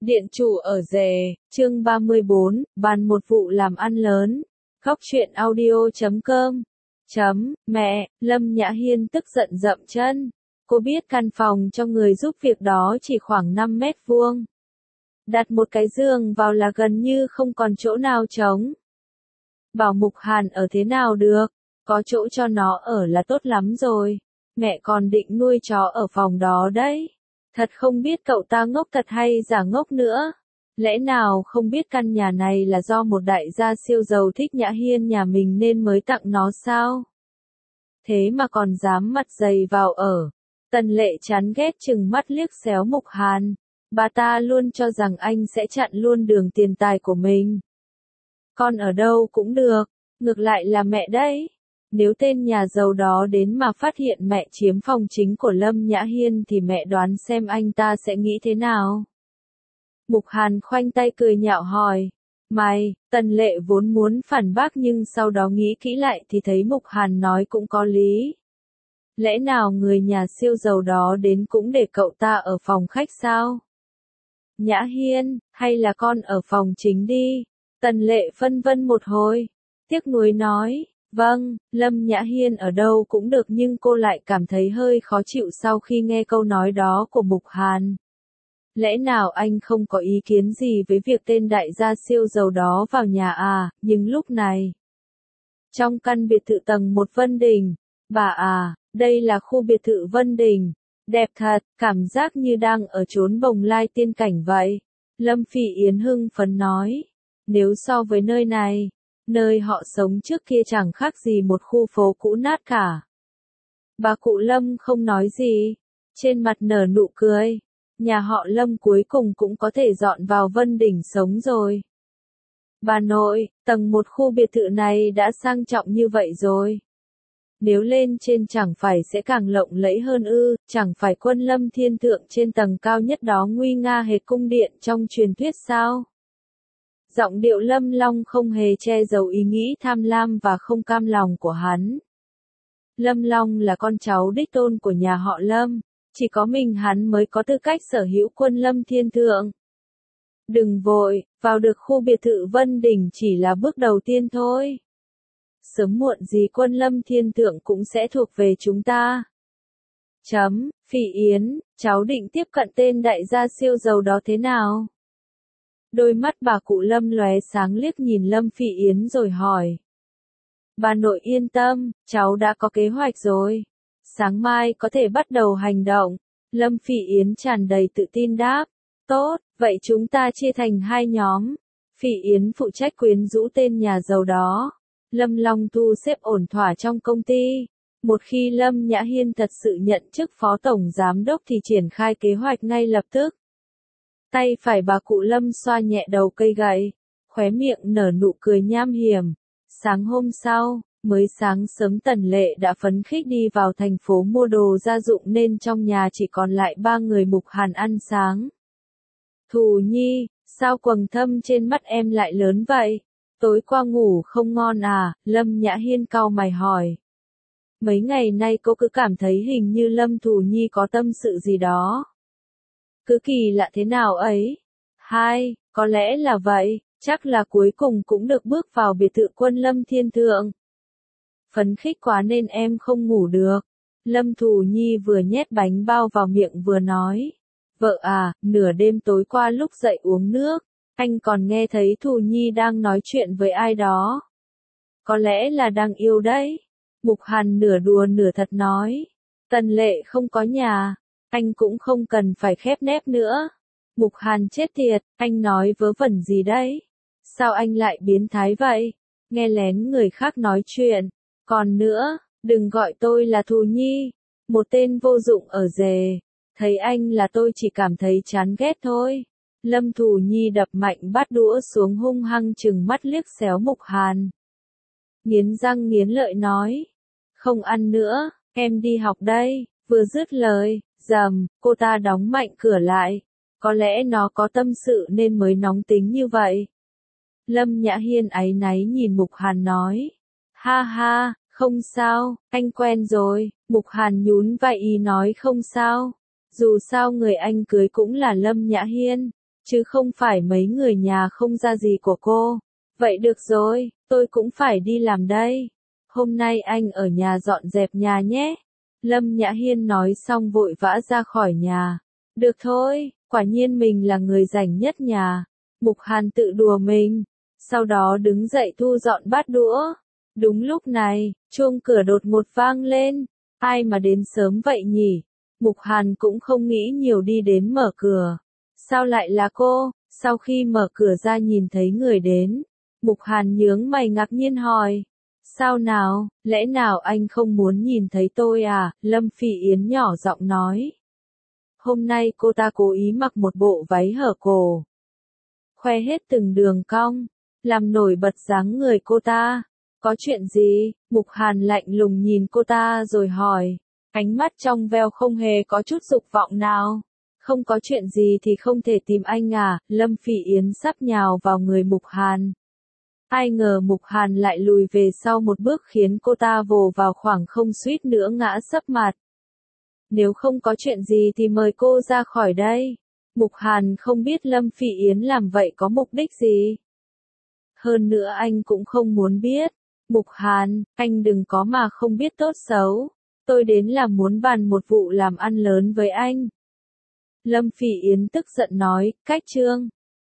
Điện chủ ở rể, chương 34, bàn một vụ làm ăn lớn. Góc truyện audio.com. Mẹ, Lâm Nhã Hiên tức giận dậm chân. Cô biết căn phòng cho người giúp việc đó chỉ khoảng 5 mét vuông. Đặt một cái giường vào là gần như không còn chỗ nào trống. Bảo Mục Hàn ở thế nào được, có chỗ cho nó ở là tốt lắm rồi. Mẹ còn định nuôi chó ở phòng đó đấy. Thật không biết cậu ta ngốc thật hay giả ngốc nữa. Lẽ nào không biết căn nhà này là do một đại gia siêu giàu thích Nhã Hiên nhà mình nên mới tặng nó sao? Thế mà còn dám mặt dày vào ở. Tần Lệ chán ghét chừng mắt liếc xéo Mục Hàn. Bà ta luôn cho rằng anh sẽ chặn luôn đường tiền tài của mình. Con ở đâu cũng được, ngược lại là mẹ đấy. Nếu tên nhà giàu đó đến mà phát hiện mẹ chiếm phòng chính của Lâm Nhã Hiên thì mẹ đoán xem anh ta sẽ nghĩ thế nào. Mục Hàn khoanh tay cười nhạo hỏi. Mày, Tần Lệ vốn muốn phản bác nhưng sau đó nghĩ kỹ lại thì thấy Mục Hàn nói cũng có lý. Lẽ nào người nhà siêu giàu đó đến cũng để cậu ta ở phòng khách sao? Nhã Hiên, hay là con ở phòng chính đi? Tần Lệ phân vân một hồi. Tiếc nuối nói. Vâng, Lâm Nhã Hiên ở đâu cũng được nhưng cô lại cảm thấy hơi khó chịu sau khi nghe câu nói đó của Mục Hàn. Lẽ nào anh không có ý kiến gì với việc tên đại gia siêu giàu đó vào nhà à, nhưng lúc này. Trong căn biệt thự tầng 1 Vân Đình, bà à, đây là khu biệt thự Vân Đình. Đẹp thật, cảm giác như đang ở chốn bồng lai tiên cảnh vậy. Lâm Phỉ Yến hưng phấn nói. Nếu so với nơi này, nơi họ sống trước kia chẳng khác gì một khu phố cũ nát cả. Bà cụ Lâm không nói gì, trên mặt nở nụ cười. Nhà họ Lâm cuối cùng cũng có thể dọn vào Vân Đình sống rồi. Bà nội, tầng 1 khu biệt thự này đã sang trọng như vậy rồi. Nếu lên trên chẳng phải sẽ càng lộng lẫy hơn ư, chẳng phải Quân Lâm Thiên Thượng trên tầng cao nhất đó nguy nga hệt cung điện trong truyền thuyết sao? Giọng điệu Lâm Long không hề che giấu ý nghĩ tham lam và không cam lòng của hắn. Lâm Long là con cháu đích tôn của nhà họ Lâm, chỉ có mình hắn mới có tư cách sở hữu Quân Lâm Thiên Thượng. Đừng vội, vào được khu biệt thự Vân Đình chỉ là bước đầu tiên thôi. Sớm muộn gì Quân Lâm Thiên Thượng cũng sẽ thuộc về chúng ta. Phỉ Yến, cháu định tiếp cận tên đại gia siêu giàu đó thế nào? Đôi mắt bà cụ Lâm lóe sáng liếc nhìn Lâm Phỉ Yến rồi hỏi. Bà nội yên tâm, cháu đã có kế hoạch rồi. Sáng mai có thể bắt đầu hành động. Lâm Phỉ Yến tràn đầy tự tin đáp. Tốt, vậy chúng ta chia thành 2 nhóm. Phỉ Yến phụ trách quyến rũ tên nhà giàu đó. Lâm Long thu xếp ổn thỏa trong công ty. Một khi Lâm Nhã Hiên thật sự nhận chức phó tổng giám đốc thì triển khai kế hoạch ngay lập tức. Tay phải bà cụ Lâm xoa nhẹ đầu cây gậy, khóe miệng nở nụ cười nham hiểm. Sáng hôm sau, mới sáng sớm Tần Lệ đã phấn khích đi vào thành phố mua đồ gia dụng nên trong nhà chỉ còn lại 3 người Mục Hàn ăn sáng. Thù Nhi, sao quầng thâm trên mắt em lại lớn vậy? Tối qua ngủ không ngon à? Lâm Nhã Hiên cau mày hỏi. Mấy ngày nay cô cứ cảm thấy hình như Lâm Thù Nhi có tâm sự gì đó. Cứ kỳ lạ thế nào ấy? Có lẽ là vậy, chắc là cuối cùng cũng được bước vào biệt thự Quân Lâm Thiên Thượng. Phấn khích quá nên em không ngủ được. Lâm Thù Nhi vừa nhét bánh bao vào miệng vừa nói. Vợ à, nửa đêm tối qua lúc dậy uống nước, anh còn nghe thấy Thù Nhi đang nói chuyện với ai đó. Có lẽ là đang yêu đấy. Mục Hàn nửa đùa nửa thật nói. Tần Lệ không có nhà, anh cũng không cần phải khép nép nữa. Mục Hàn chết tiệt, anh nói vớ vẩn gì đấy? Sao anh lại biến thái vậy? Nghe lén người khác nói chuyện. Còn nữa, đừng gọi tôi là Thù Nhi, một tên vô dụng ở rể. Thấy anh là tôi chỉ cảm thấy chán ghét thôi. Lâm Thù Nhi đập mạnh bát đũa xuống hung hăng trừng mắt liếc xéo Mục Hàn. Nghiến răng nghiến lợi nói. Không ăn nữa, em đi học đây. Vừa dứt lời, rầm, cô ta đóng mạnh cửa lại. Có lẽ nó có tâm sự nên mới nóng tính như vậy. Lâm Nhã Hiên áy náy nhìn Mục Hàn nói. Ha ha, không sao, anh quen rồi. Mục Hàn nhún vai ý nói không sao. Dù sao người anh cưới cũng là Lâm Nhã Hiên. chứ không phải mấy người nhà không ra gì của cô. Vậy được rồi, tôi cũng phải đi làm đây. Hôm nay anh ở nhà dọn dẹp nhà nhé. Lâm Nhã Hiên nói xong vội vã ra khỏi nhà. Được thôi, quả nhiên mình là người rảnh nhất nhà. Mục Hàn tự đùa mình, sau đó đứng dậy thu dọn bát đũa. Đúng lúc này, chuông cửa đột ngột vang lên. Ai mà đến sớm vậy nhỉ? Mục Hàn cũng không nghĩ nhiều đi đến mở cửa. Sao lại là cô? Sau khi mở cửa ra nhìn thấy người đến, Mục Hàn nhướng mày ngạc nhiên hỏi. Sao nào, lẽ nào anh không muốn nhìn thấy tôi à? Lâm Phỉ Yến nhỏ giọng nói. Hôm nay cô ta cố ý mặc một bộ váy hở cổ, khoe hết từng đường cong, làm nổi bật dáng người cô ta. Có chuyện gì? Mục Hàn lạnh lùng nhìn cô ta rồi hỏi, ánh mắt trong veo không hề có chút dục vọng nào. Không có chuyện gì thì không thể tìm anh à? Lâm Phỉ Yến sắp nhào vào người Mục Hàn. Ai ngờ Mục Hàn lại lùi về sau một bước khiến cô ta vồ vào khoảng không suýt nữa ngã sấp mặt. Nếu không có chuyện gì thì mời cô ra khỏi đây. Mục Hàn không biết Lâm Phỉ Yến làm vậy có mục đích gì. Hơn nữa anh cũng không muốn biết. Mục Hàn, anh đừng có mà không biết tốt xấu. Tôi đến là muốn bàn một vụ làm ăn lớn với anh. Lâm Phỉ Yến tức giận nói, cách chương.